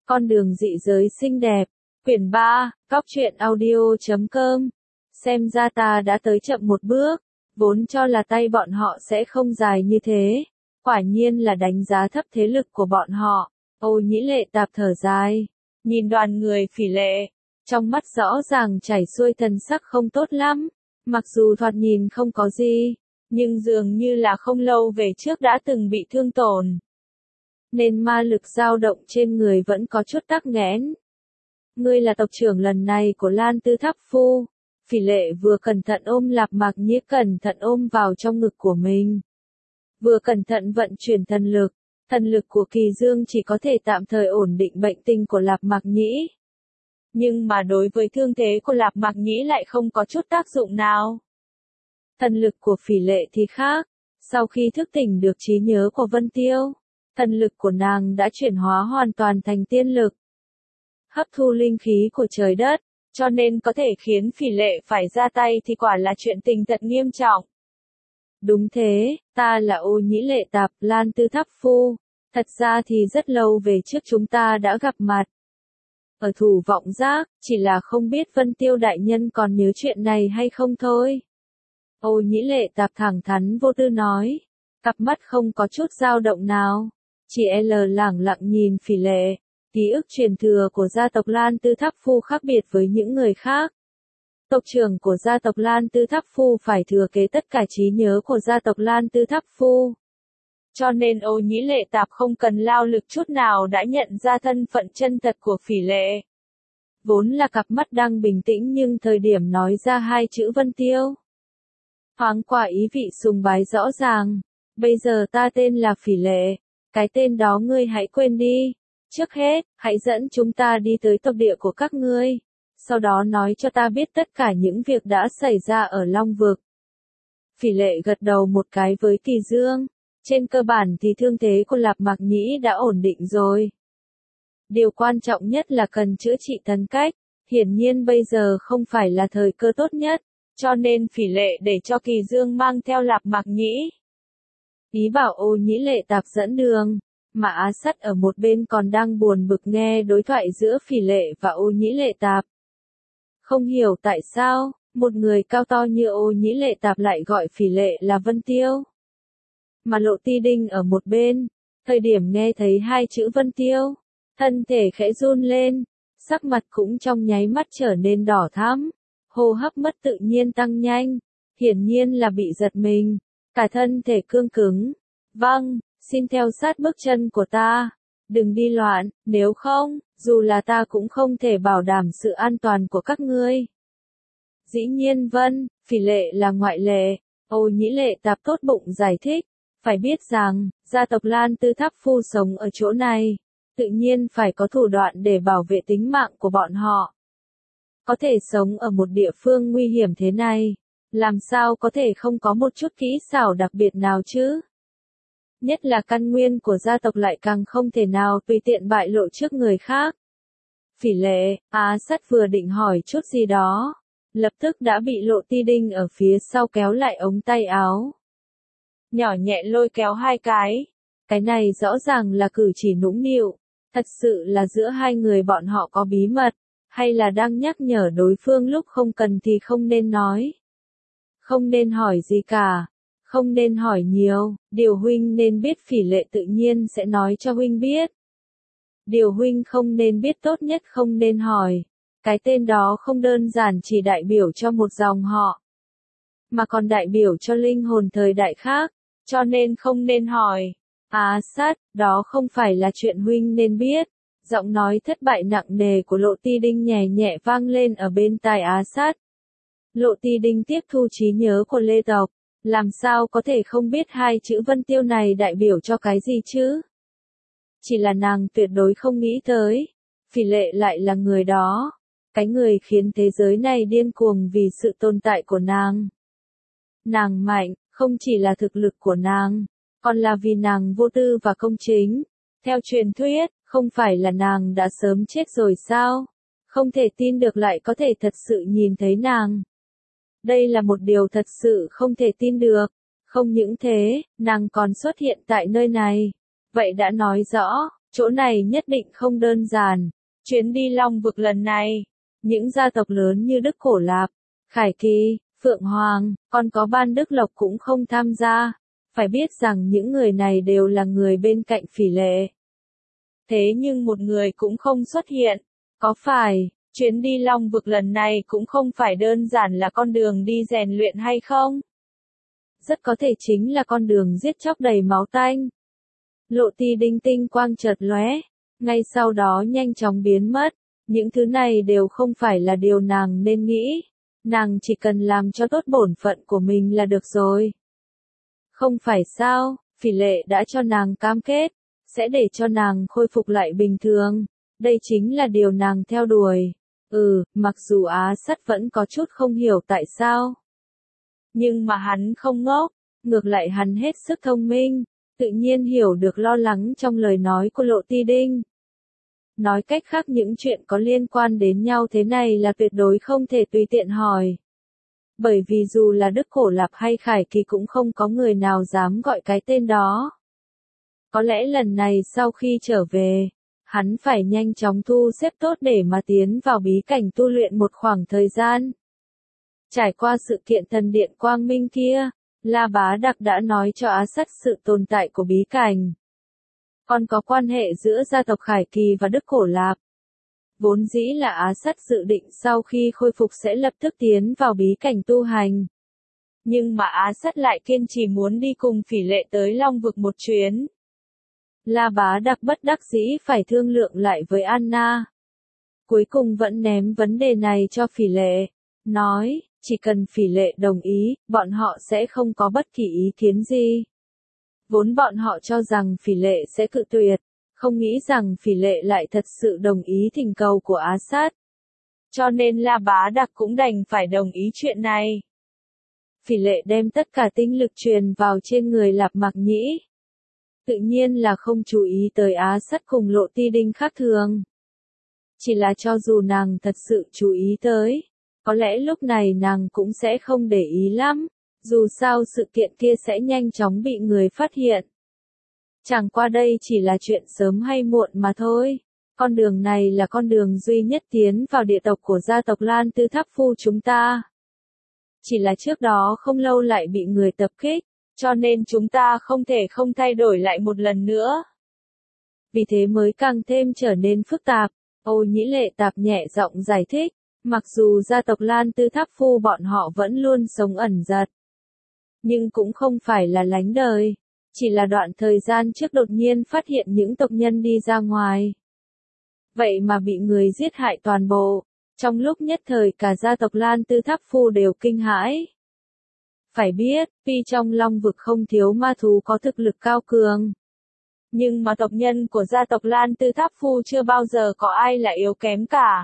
Con đường dị giới xinh đẹp. Quyển 3, Cóc truyện audio.com. Xem ra ta đã tới chậm một bước, vốn cho là tay bọn họ sẽ không dài như thế. Quả nhiên là đánh giá thấp thế lực của bọn họ. Ô Nhĩ Lệ Tạp thở dài, nhìn đoàn người Phỉ Lệ, trong mắt rõ ràng chảy xuôi thần sắc không tốt lắm. Mặc dù thoạt nhìn không có gì, nhưng dường như là không lâu về trước đã từng bị thương tổn, nên ma lực dao động trên người vẫn có chút tắc nghẽn. Ngươi là tộc trưởng lần này của Lan Tư Tháp Phu. Phỉ Lệ vừa cẩn thận ôm Lạp Mạc Nhĩ cẩn thận ôm vào trong ngực của mình, vừa cẩn thận vận chuyển thần lực của Kỳ Dương chỉ có thể tạm thời ổn định bệnh tình của Lạp Mạc Nhĩ. Nhưng mà đối với thương thế của Lạp Mạc Nhĩ lại không có chút tác dụng nào. Thần lực của Phỉ Lệ thì khác, sau khi thức tỉnh được trí nhớ của Vân Tiêu, thần lực của nàng đã chuyển hóa hoàn toàn thành tiên lực, hấp thu linh khí của trời đất, cho nên có thể khiến Phỉ Lệ phải ra tay thì quả là chuyện tình thật nghiêm trọng. Đúng thế, ta là Ô Nhĩ Lệ Tạp, Lan Tư Tháp Phu. Thật ra thì rất lâu về trước chúng ta đã gặp mặt ở Thủ Vọng Giác, chỉ là không biết Vân Tiêu đại nhân còn nhớ chuyện này hay không thôi. Ô Nhĩ Lệ Tạp thẳng thắn vô tư nói, cặp mắt không có chút dao động nào, chỉ lẳng lặng nhìn Phỉ Lệ. Ký ức truyền thừa của gia tộc Lan Tư Tháp Phu khác biệt với những người khác. Tộc trưởng của gia tộc Lan Tư Tháp Phu phải thừa kế tất cả trí nhớ của gia tộc Lan Tư Tháp Phu. Cho nên Ô Nhĩ Lệ Tạp không cần lao lực chút nào đã nhận ra thân phận chân thật của Phỉ Lệ. Vốn là cặp mắt đang bình tĩnh nhưng thời điểm nói ra hai chữ Vân Tiêu, thoáng qua ý vị sùng bái rõ ràng. Bây giờ ta tên là Phỉ Lệ, cái tên đó ngươi hãy quên đi. Trước hết, hãy dẫn chúng ta đi tới tộc địa của các ngươi, sau đó nói cho ta biết tất cả những việc đã xảy ra ở Long Vực. Phỉ Lệ gật đầu một cái với Kỳ Dương, trên cơ bản thì thương thế của Lạp Mạc Nhĩ đã ổn định rồi. Điều quan trọng nhất là cần chữa trị thần cách, hiển nhiên bây giờ không phải là thời cơ tốt nhất, cho nên Phỉ Lệ để cho Kỳ Dương mang theo Lạp Mạc Nhĩ. Ý bảo Ô Nhĩ Lệ Tạp dẫn đường. Mà Á Sắt ở một bên còn đang buồn bực nghe đối thoại giữa Phỉ Lệ và Ô Nhĩ Lệ Tạp. Không hiểu tại sao, một người cao to như Ô Nhĩ Lệ Tạp lại gọi Phỉ Lệ là Vân Tiêu. Mà Lộ Ti Đinh ở một bên, thời điểm nghe thấy hai chữ Vân Tiêu, thân thể khẽ run lên, sắc mặt cũng trong nháy mắt trở nên đỏ thắm, hô hấp mất tự nhiên tăng nhanh, hiển nhiên là bị giật mình, cả thân thể cương cứng. Vâng. Xin theo sát bước chân của ta, đừng đi loạn, nếu không, dù là ta cũng không thể bảo đảm sự an toàn của các ngươi. Dĩ nhiên vâng, Phỉ Lệ là ngoại lệ. Ô Nhĩ Lệ Tạp tốt bụng giải thích, phải biết rằng, gia tộc Lan Tư Tháp Phu sống ở chỗ này, tự nhiên phải có thủ đoạn để bảo vệ tính mạng của bọn họ. Có thể sống ở một địa phương nguy hiểm thế này, làm sao có thể không có một chút kỹ xảo đặc biệt nào chứ? Nhất là căn nguyên của gia tộc lại càng không thể nào tùy tiện bại lộ trước người khác. Phỉ Lệ, Á Sắt vừa định hỏi chút gì đó, lập tức đã bị Lộ Ti Đinh ở phía sau kéo lại ống tay áo. Nhỏ nhẹ lôi kéo hai cái này rõ ràng là cử chỉ nũng nịu, thật sự là giữa hai người bọn họ có bí mật, hay là đang nhắc nhở đối phương lúc không cần thì không nên nói. Không nên hỏi gì cả. Không nên hỏi nhiều, điều huynh nên biết Phỉ Lệ tự nhiên sẽ nói cho huynh biết. Điều huynh không nên biết tốt nhất không nên hỏi. Cái tên đó không đơn giản chỉ đại biểu cho một dòng họ, mà còn đại biểu cho linh hồn thời đại khác, cho nên không nên hỏi. Á Sắt, đó không phải là chuyện huynh nên biết. Giọng nói thất bại nặng nề của Lộ Ti Đinh nhẹ nhẹ vang lên ở bên tai Á Sắt. Lộ Ti Đinh tiếp thu trí nhớ của Lê tộc. Làm sao có thể không biết hai chữ Vân Tiêu này đại biểu cho cái gì chứ? Chỉ là nàng tuyệt đối không nghĩ tới, Phỉ Lệ lại là người đó, cái người khiến thế giới này điên cuồng vì sự tồn tại của nàng. Nàng mạnh, không chỉ là thực lực của nàng, còn là vì nàng vô tư và công chính. Theo truyền thuyết, không phải là nàng đã sớm chết rồi sao? Không thể tin được lại có thể thật sự nhìn thấy nàng. Đây là một điều thật sự không thể tin được. Không những thế, nàng còn xuất hiện tại nơi này. Vậy đã nói rõ, Chỗ này nhất định không đơn giản. Chuyến đi Long Vực lần này, những gia tộc lớn như Đức Cổ Lạp, Khải Kỳ, Phượng Hoàng, còn có Ban Đức Lộc cũng không tham gia. Phải biết rằng những người này đều là người bên cạnh Phỉ Lệ. Thế nhưng một người cũng không xuất hiện. Có phải, chuyến đi Long Vực lần này cũng không phải đơn giản là con đường đi rèn luyện hay không? Rất có thể chính là con đường giết chóc đầy máu tanh. Lộ Ti Đinh tinh quang chợt lóe, ngay sau đó nhanh chóng biến mất. Những thứ này đều không phải là điều nàng nên nghĩ. Nàng chỉ cần làm cho tốt bổn phận của mình là được rồi. Không phải sao, Phỉ Lệ đã cho nàng cam kết, sẽ để cho nàng khôi phục lại bình thường. Đây chính là điều nàng theo đuổi. Mặc dù Á Sắt vẫn có chút không hiểu tại sao. Nhưng mà hắn không ngốc, ngược lại hắn hết sức thông minh, tự nhiên hiểu được lo lắng trong lời nói của Lộ Ti Đinh. Nói cách khác những chuyện có liên quan đến nhau thế này là tuyệt đối không thể tùy tiện hỏi. Bởi vì dù là Đức Cổ Lạp hay Khải Kỳ cũng không có người nào dám gọi cái tên đó. Có lẽ lần này sau khi trở về, hắn phải nhanh chóng thu xếp tốt để mà tiến vào bí cảnh tu luyện một khoảng thời gian. Trải qua sự kiện thần điện quang minh kia, La Bá Đặc đã nói cho Á Sắt sự tồn tại của bí cảnh. Còn có quan hệ giữa gia tộc Khải Kỳ và Đức Cổ Lạp. Vốn dĩ là Á Sắt dự định sau khi khôi phục sẽ lập tức tiến vào bí cảnh tu hành. Nhưng mà Á Sắt lại kiên trì muốn đi cùng Phỉ Lệ tới Long Vực một chuyến. La Bá Đặc bất đắc dĩ phải thương lượng lại với Anna. Cuối cùng vẫn ném vấn đề này cho Phỉ Lệ. Nói, chỉ cần Phỉ Lệ đồng ý, bọn họ sẽ không có bất kỳ ý kiến gì. Vốn bọn họ cho rằng Phỉ Lệ sẽ cự tuyệt, không nghĩ rằng Phỉ Lệ lại thật sự đồng ý thỉnh cầu của Á Sát. Cho nên La Bá Đặc cũng đành phải đồng ý chuyện này. Phỉ Lệ đem tất cả tinh lực truyền vào trên người Lạp Mạc Nhĩ. Tự nhiên là không chú ý tới Á Sắt cùng Lộ Ti Đinh khác thường. Chỉ là cho dù nàng thật sự chú ý tới, có lẽ lúc này nàng cũng sẽ không để ý lắm, dù sao sự kiện kia sẽ nhanh chóng bị người phát hiện. Chẳng qua đây chỉ là chuyện sớm hay muộn mà thôi. Con đường này là con đường duy nhất tiến vào địa tộc của gia tộc Lan Tư Tháp Phu chúng ta. Chỉ là trước đó không lâu lại bị người tập kích, cho nên chúng ta không thể không thay đổi lại một lần nữa. Vì thế mới càng thêm trở nên phức tạp. Ô Nhĩ Lệ Tạp nhẹ giọng giải thích, mặc dù gia tộc Lan Tư Tháp Phu bọn họ vẫn luôn sống ẩn giật, nhưng cũng không phải là lánh đời, chỉ là đoạn thời gian trước đột nhiên phát hiện những tộc nhân đi ra ngoài. Vậy mà bị người giết hại toàn bộ, trong lúc nhất thời cả gia tộc Lan Tư Tháp Phu đều kinh hãi. Phải biết, tuy trong Long Vực không thiếu ma thú có thực lực cao cường, nhưng mà tộc nhân của gia tộc Lan Tư Tháp Phu chưa bao giờ có ai là yếu kém cả.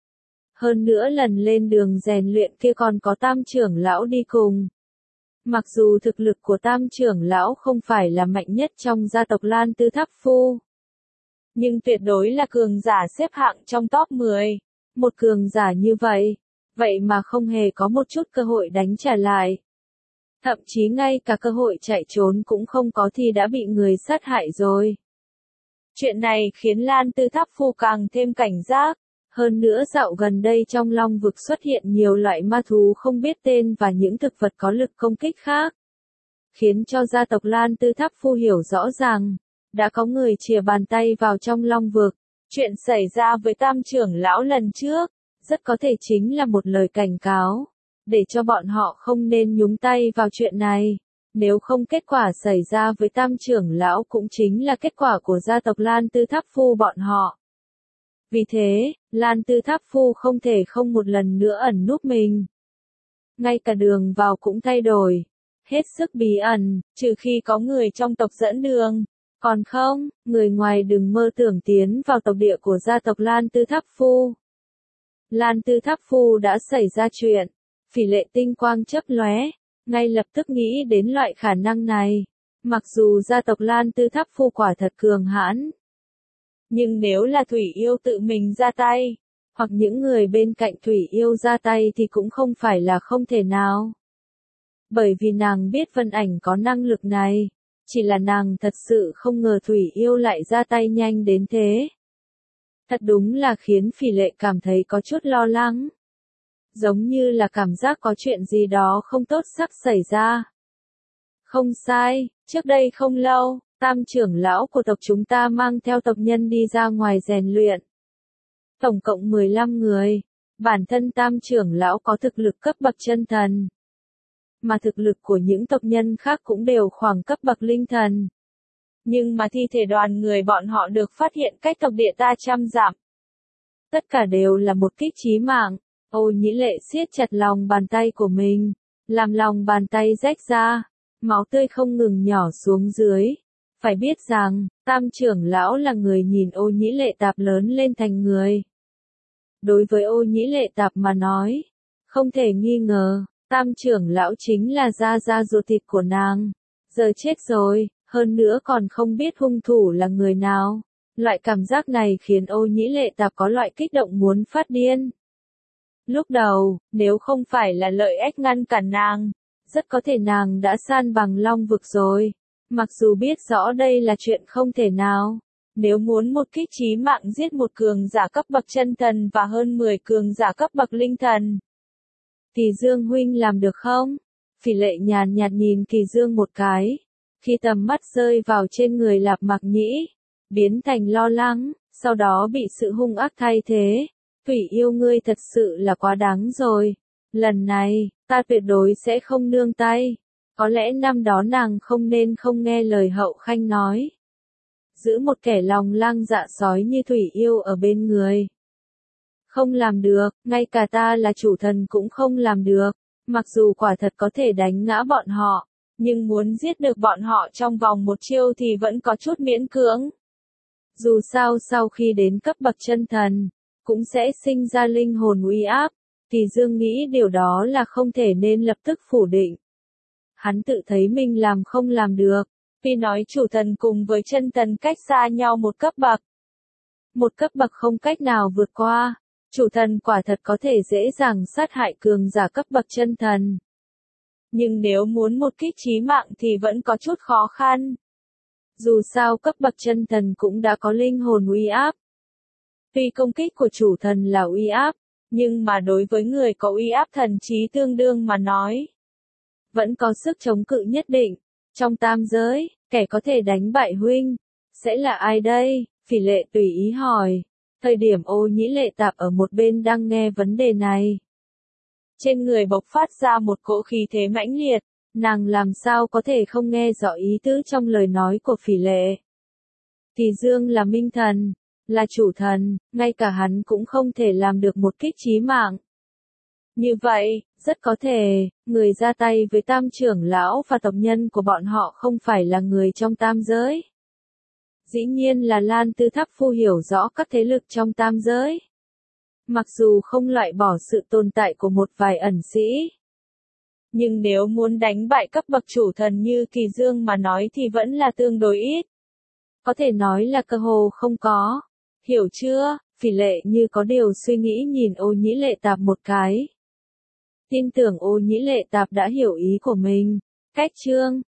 Hơn nữa lần lên đường rèn luyện kia còn có Tam trưởng lão đi cùng. Mặc dù thực lực của Tam trưởng lão không phải là mạnh nhất trong gia tộc Lan Tư Tháp Phu, nhưng tuyệt đối là cường giả xếp hạng trong top 10. Một cường giả như vậy mà không hề có một chút cơ hội đánh trả lại. Thậm chí ngay cả cơ hội chạy trốn cũng không có thì đã bị người sát hại rồi. Chuyện này khiến Lan Tư Tháp Phu càng thêm cảnh giác. Hơn nữa dạo gần đây trong Long Vực xuất hiện nhiều loại ma thú không biết tên và những thực vật có lực công kích khác. Khiến cho gia tộc Lan Tư Tháp Phu hiểu rõ ràng, đã có người chìa bàn tay vào trong Long Vực. Chuyện xảy ra với Tam trưởng lão lần trước, rất có thể chính là một lời cảnh cáo, để cho bọn họ không nên nhúng tay vào chuyện này. Nếu không kết quả xảy ra với Tam trưởng lão cũng chính là kết quả của gia tộc Lan Tư Tháp Phu bọn họ. Vì thế, Lan Tư Tháp Phu không thể không một lần nữa ẩn núp mình. Ngay cả đường vào cũng thay đổi. Hết sức bí ẩn, trừ khi có người trong tộc dẫn đường. Còn không, người ngoài đừng mơ tưởng tiến vào tộc địa của gia tộc Lan Tư Tháp Phu. Lan Tư Tháp Phu đã xảy ra chuyện. Phỉ Lệ tinh quang chớp lóe, ngay lập tức nghĩ đến loại khả năng này. Mặc dù gia tộc Lan Tư Tháp Phu quả thật cường hãn, nhưng nếu là Thủy Yêu tự mình ra tay, hoặc những người bên cạnh Thủy Yêu ra tay thì cũng không phải là không thể nào. Bởi vì nàng biết Vân Ảnh có năng lực này, Chỉ là nàng thật sự không ngờ Thủy Yêu lại ra tay nhanh đến thế. Thật đúng là khiến Phỉ Lệ cảm thấy có chút lo lắng. Giống như là cảm giác có chuyện gì đó không tốt sắp xảy ra. Không sai, trước đây không lâu, Tam trưởng lão của tộc chúng ta mang theo tộc nhân đi ra ngoài rèn luyện. Tổng cộng 15 người, bản thân Tam trưởng lão có thực lực cấp bậc chân thần. Mà thực lực của những tộc nhân khác cũng đều khoảng cấp bậc linh thần. Nhưng mà thi thể đoàn người bọn họ được phát hiện cách tộc địa ta trăm dặm. Tất cả đều là một kích chí mạng. Ô Nhĩ Lệ siết chặt lòng bàn tay của mình, làm lòng bàn tay rách ra, máu tươi không ngừng nhỏ xuống dưới. Phải biết rằng, Tam trưởng lão là người nhìn Ô Nhĩ Lệ Tạp lớn lên thành người. Đối với Ô Nhĩ Lệ Tạp mà nói, không thể nghi ngờ, Tam trưởng lão chính là da ruột thịt của nàng. Giờ chết rồi, hơn nữa còn không biết hung thủ là người nào. Loại cảm giác này khiến Ô Nhĩ Lệ Tạp có loại kích động muốn phát điên. Lúc đầu, nếu không phải là lợi ích ngăn cản nàng, rất có thể nàng đã san bằng Long vực rồi. Mặc dù biết rõ đây là chuyện không thể nào. Nếu muốn một kích chí mạng giết một cường giả cấp bậc chân thần và hơn 10 cường giả cấp bậc linh thần, Kỳ Dương huynh làm được không? Phỉ Lệ nhàn nhạt nhìn Kỳ Dương một cái. Khi tầm mắt rơi vào trên người Lạp Mạc Nhĩ, biến thành lo lắng, sau đó bị sự hung ác thay thế. Thủy Yêu ngươi thật sự là quá đáng rồi. Lần này, ta tuyệt đối sẽ không nương tay. Có lẽ năm đó nàng không nên không nghe lời Hậu Khanh nói. Giữ một kẻ lòng lang dạ sói như Thủy Yêu ở bên người. Không làm được, ngay cả ta là chủ thần cũng không làm được. Mặc dù quả thật có thể đánh ngã bọn họ, nhưng muốn giết được bọn họ trong vòng một chiêu thì vẫn có chút miễn cưỡng. Dù sao sau khi đến cấp bậc chân thần, cũng sẽ sinh ra linh hồn uy áp. Kỳ Dương nghĩ điều đó là không thể nên lập tức phủ định. Hắn tự thấy mình làm không làm được. Vì nói chủ thần cùng với chân thần cách xa nhau một cấp bậc. Một cấp bậc không cách nào vượt qua. Chủ thần quả thật có thể dễ dàng sát hại cường giả cấp bậc chân thần. Nhưng nếu muốn một kích chí mạng thì vẫn có chút khó khăn. Dù sao cấp bậc chân thần cũng đã có linh hồn uy áp. Tuy công kích của chủ thần là uy áp, nhưng mà đối với người có uy áp thần trí tương đương mà nói, vẫn có sức chống cự nhất định. Trong tam giới, kẻ có thể đánh bại huynh, sẽ là ai đây? Phỉ Lệ tùy ý hỏi. Thời điểm Ô Nhĩ Lệ Tạp ở một bên đang nghe vấn đề này. Trên người bộc phát ra một cỗ khí thế mãnh liệt, nàng làm sao có thể không nghe rõ ý tứ trong lời nói của Phỉ Lệ. Kỳ Dương là minh thần, là chủ thần, ngay cả hắn cũng không thể làm được một kích chí mạng. Như vậy, rất có thể, người ra tay với Tam trưởng lão và tộc nhân của bọn họ không phải là người trong tam giới. Dĩ nhiên là Lan Tư Tháp Phu hiểu rõ các thế lực trong tam giới. Mặc dù không loại bỏ sự tồn tại của một vài ẩn sĩ. Nhưng nếu muốn đánh bại cấp bậc chủ thần như Kỳ Dương mà nói thì vẫn là tương đối ít. Có thể nói là cơ hồ không có. Hiểu chưa? Phỉ Lệ như có điều suy nghĩ nhìn Ô Nhĩ Lệ Tạp một cái. Tin tưởng Ô Nhĩ Lệ Tạp đã hiểu ý của mình. Cách chương